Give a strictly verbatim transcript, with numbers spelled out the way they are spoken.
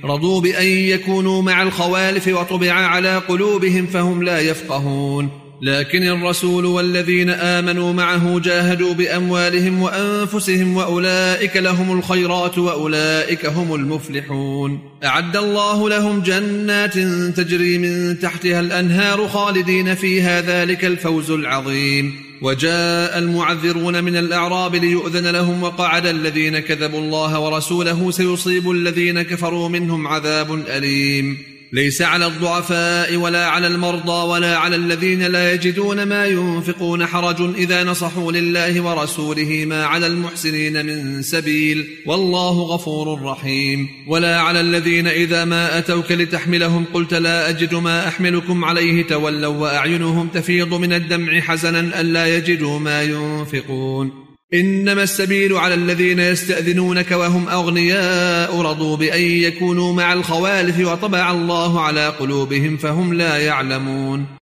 رضوا بأن يكونوا مع الخوالف وطبع على قلوبهم فهم لا يفقهون. لكن الرسول والذين آمنوا معه جاهدوا بأموالهم وأنفسهم وأولئك لهم الخيرات وأولئك هم المفلحون. أعد الله لهم جنات تجري من تحتها الأنهار خالدين فيها ذلك الفوز العظيم. وجاء المعذرون من الأعراب ليؤذن لهم وقعد الذين كذبوا الله ورسوله سيصيب الذين كفروا منهم عذاب أليم. ليس على الضعفاء ولا على المرضى ولا على الذين لا يجدون ما ينفقون حرج إذا نصحوا لله ورسوله ما على المحسنين من سبيل والله غفور رحيم. ولا على الذين إذا ما أتوك لتحملهم قلت لا أجد ما أحملكم عليه تولوا وأعينهم تفيض من الدمع حزنا ألا يجدوا ما ينفقون. إنما السبيل على الذين يستأذنونك وهم أغنياء رضوا بأن يكونوا مع الخوالف وطبع الله على قلوبهم فهم لا يعلمون.